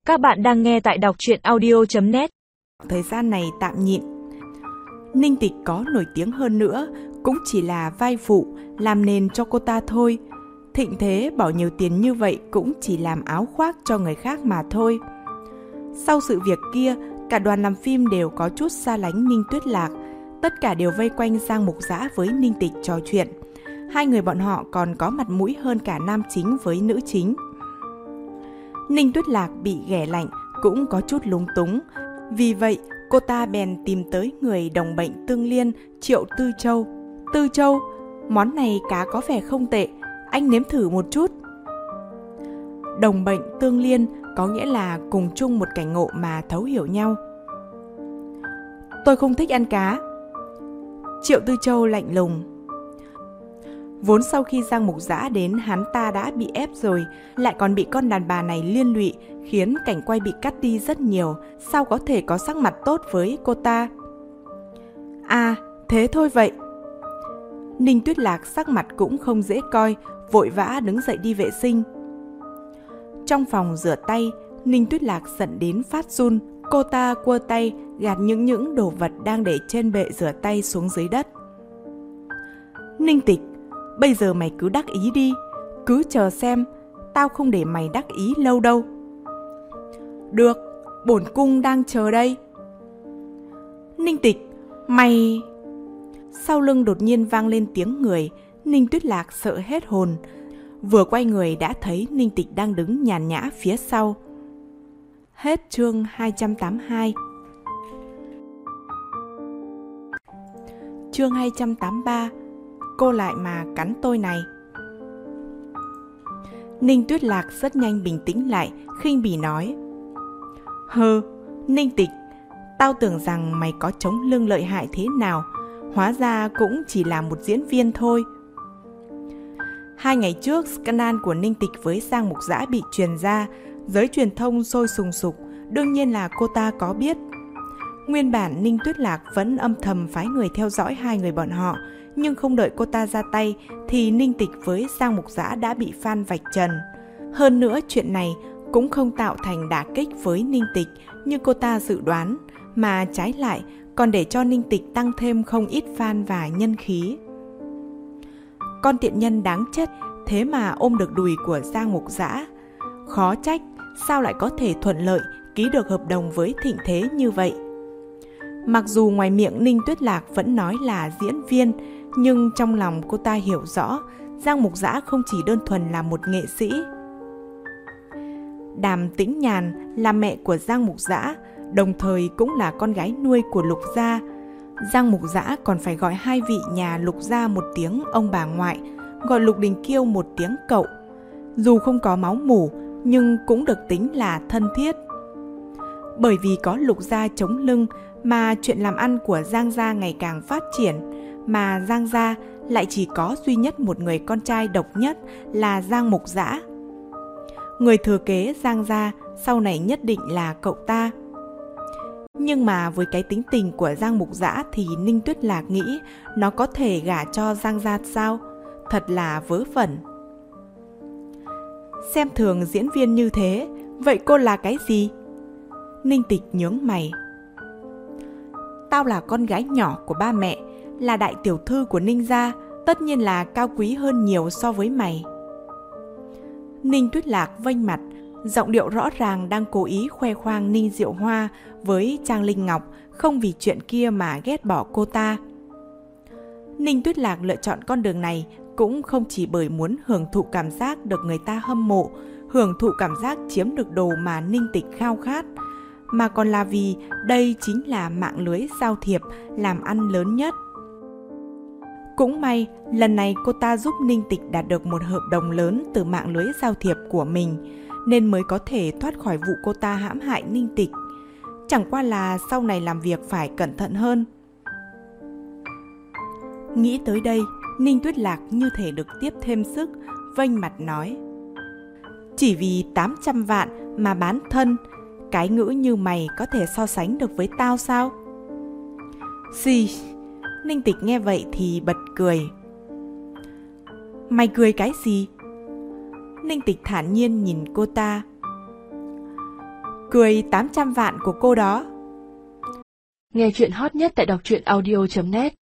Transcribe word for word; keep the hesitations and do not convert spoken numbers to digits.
Các bạn đang nghe tại đọc truyện audio chấm net. Thời gian này tạm nhịn. Ninh Tịch có nổi tiếng hơn nữa cũng chỉ là vai phụ, làm nền cho cô ta thôi. Thịnh Thế bỏ nhiều tiền như vậy cũng chỉ làm áo khoác cho người khác mà thôi. Sau sự việc kia, cả đoàn làm phim đều có chút xa lánh Ninh Tuyết Lạc. Tất cả đều vây quanh Giang Mục Dã với Ninh Tịch trò chuyện. Hai người bọn họ còn có mặt mũi hơn cả nam chính với nữ chính. Ninh Tuyết Lạc bị ghẻ lạnh cũng có chút lúng túng. Vì vậy, cô ta bèn tìm tới người đồng bệnh tương liên Triệu Tư Châu. Tư Châu, món này cá có vẻ không tệ, anh nếm thử một chút. Đồng bệnh tương liên có nghĩa là cùng chung một cảnh ngộ mà thấu hiểu nhau. Tôi không thích ăn cá. Triệu Tư Châu lạnh lùng. Vốn sau khi Giang Mục Dã đến, hắn ta đã bị ép rồi, lại còn bị con đàn bà này liên lụy, khiến cảnh quay bị cắt đi rất nhiều, sao có thể có sắc mặt tốt với cô ta? À, thế thôi vậy. Ninh Tuyết Lạc sắc mặt cũng không dễ coi, vội vã đứng dậy đi vệ sinh. Trong phòng rửa tay, Ninh Tuyết Lạc giận đến phát run, cô ta quơ tay gạt những những đồ vật đang để trên bệ rửa tay xuống dưới đất. Ninh Tịch, bây giờ mày cứ đắc ý đi, cứ chờ xem, tao không để mày đắc ý lâu đâu. Được, bổn cung đang chờ đây. Ninh Tịch, mày... Sau lưng đột nhiên vang lên tiếng người, Ninh Tuyết Lạc sợ hết hồn. Vừa quay người đã thấy Ninh Tịch đang đứng nhàn nhã phía sau. Hết chương hai trăm tám mươi hai. Chương hai trăm tám mươi ba. Cô lại mà cắn tôi này. Ninh Tuyết Lạc rất nhanh bình tĩnh lại, khinh bỉ nói. Hừ, Ninh Tịch, tao tưởng rằng mày có chống lưng lợi hại thế nào, hóa ra cũng chỉ là một diễn viên thôi. Hai ngày trước, scandal của Ninh Tịch với Giang Mục Dã bị truyền ra, giới truyền thông sôi sùng sục, đương nhiên là cô ta có biết. Nguyên bản Ninh Tuyết Lạc vẫn âm thầm phái người theo dõi hai người bọn họ, nhưng không đợi cô ta ra tay thì Ninh Tịch với Giang Mục Dã đã bị fan vạch trần. Hơn nữa chuyện này cũng không tạo thành đả kích với Ninh Tịch như cô ta dự đoán, mà trái lại còn để cho Ninh Tịch tăng thêm không ít fan và nhân khí. Con tiện nhân đáng chết, thế mà ôm được đùi của Giang Mục Dã. Khó trách sao lại có thể thuận lợi ký được hợp đồng với Thịnh Thế như vậy. Mặc dù ngoài miệng Ninh Tuyết Lạc vẫn nói là diễn viên, nhưng trong lòng cô ta hiểu rõ Giang Mục Dã không chỉ đơn thuần là một nghệ sĩ. Đàm Tĩnh Nhàn là mẹ của Giang Mục Dã, đồng thời cũng là con gái nuôi của Lục gia. Giang Mục Dã còn phải gọi hai vị nhà Lục gia một tiếng ông bà ngoại, gọi Lục Đình Kiêu một tiếng cậu. Dù không có máu mủ, nhưng cũng được tính là thân thiết. Bởi vì có Lục gia chống lưng mà chuyện làm ăn của Giang gia ngày càng phát triển, mà Giang gia lại chỉ có duy nhất một người con trai độc nhất là Giang Mục Dã. Người thừa kế Giang gia sau này nhất định là cậu ta. Nhưng mà với cái tính tình của Giang Mục Dã thì Ninh Tuyết Lạc nghĩ nó có thể gả cho Giang gia sao? Thật là vớ vẩn. Xem thường diễn viên như thế, vậy cô là cái gì? Ninh Tịch nhướng mày. Tao là con gái nhỏ của ba mẹ, là đại tiểu thư của Ninh gia, tất nhiên là cao quý hơn nhiều so với mày. Ninh Tuyết Lạc vênh mặt, giọng điệu rõ ràng đang cố ý khoe khoang Ninh Diệu Hoa với Trang Linh Ngọc, không vì chuyện kia mà ghét bỏ cô ta. Ninh Tuyết Lạc lựa chọn con đường này cũng không chỉ bởi muốn hưởng thụ cảm giác được người ta hâm mộ, hưởng thụ cảm giác chiếm được đồ mà Ninh Tịch khao khát, mà còn là vì đây chính là mạng lưới giao thiệp làm ăn lớn nhất. Cũng may, lần này cô ta giúp Ninh Tịch đạt được một hợp đồng lớn từ mạng lưới giao thiệp của mình, nên mới có thể thoát khỏi vụ cô ta hãm hại Ninh Tịch. Chẳng qua là sau này làm việc phải cẩn thận hơn. Nghĩ tới đây, Ninh Tuyết Lạc như thể được tiếp thêm sức, vênh mặt nói. Chỉ vì tám trăm vạn mà bán thân, cái ngữ như mày có thể so sánh được với tao sao? Xì, Ninh Tịch nghe vậy thì bật cười. Mày cười cái gì? Ninh Tịch thản nhiên nhìn cô ta. cười tám trăm vạn của cô đó. Nghe chuyện hot nhất tại đọc truyện audio chấm net.